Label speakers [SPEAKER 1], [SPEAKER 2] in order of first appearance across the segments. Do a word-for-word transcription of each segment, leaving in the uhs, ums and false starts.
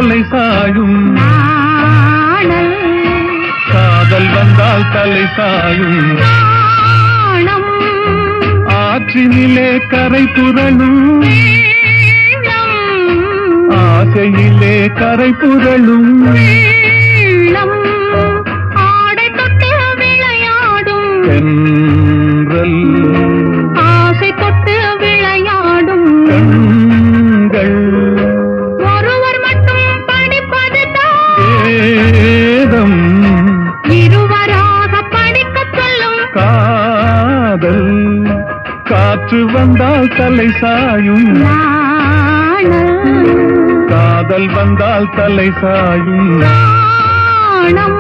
[SPEAKER 1] தலை சாயும் காதல் வந்தால் தலை சாயும் ஆற்றினிலே கரை புரளும் ஆசையிலே கரை புரளும்
[SPEAKER 2] ஆடை தொட்டு விளையாடும்
[SPEAKER 1] தென்றல்
[SPEAKER 2] ஆசை தொட்டு விளையாடும்
[SPEAKER 1] கண்கள்
[SPEAKER 2] ஒருவர் மட்டும் படிப்பதுதான்
[SPEAKER 1] வேதம்
[SPEAKER 2] இருவராக படிக்க சொல்லும்
[SPEAKER 1] காதல் காற்று வந்தால் தலை சாயும் காதல் வந்தால் தலை சாயும்
[SPEAKER 2] நாணம்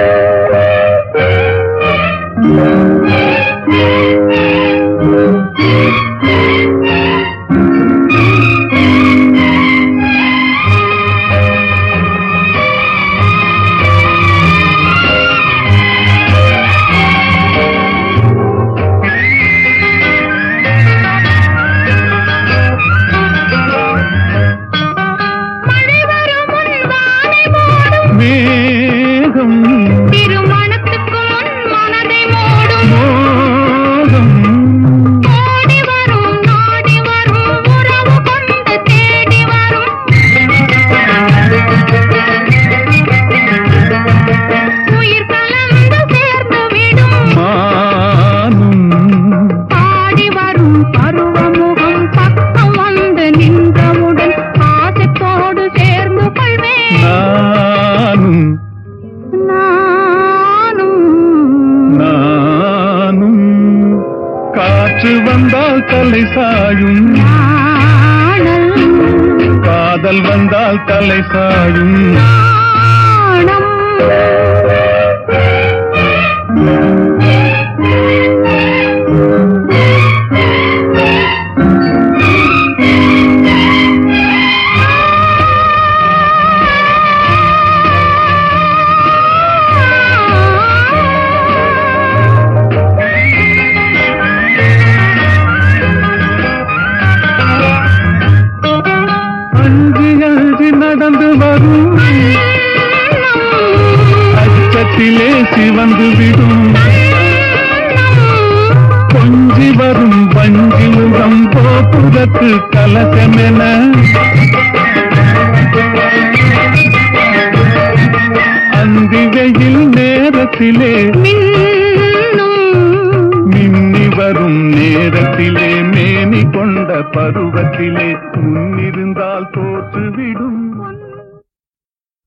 [SPEAKER 1] மேகம்
[SPEAKER 2] திருமணத்துக்கு முன் மனதை மூடும்
[SPEAKER 1] மோகம்
[SPEAKER 2] ஓடி வரும் நாடி வரும் உறவு கொண்டு தேடி வரும் உயிர் கலந்து சேர்ந்து விடும்
[SPEAKER 1] மானும்
[SPEAKER 2] பாடி வரும் பருவமுகம் பக்கம் வந்து நின்றவுடன் ஆசைத்தோடு சேர்ந்து கொள்வேன்
[SPEAKER 1] நானும்
[SPEAKER 2] நானும்
[SPEAKER 1] நானும் காற்று வந்தால் தலை சாயும்
[SPEAKER 2] நாணல்
[SPEAKER 1] காதல் வந்தால் தலை சாயும்
[SPEAKER 2] நாணம்
[SPEAKER 1] அஞ்சு அஞ்சு நடந்து வரும் அச்சத்திலே சிவந்து விடும் கொஞ்சி வரும் பஞ்சி முகம் போக்குதற்கு கலசமென அந்தி வெயில் நேரத்திலே
[SPEAKER 2] மின்னும்
[SPEAKER 1] மின்னி வரும் நேரத்திலே மேனி கொண்ட பருவத்திலே முன்னிருந்தால் தோற்றுவிடும்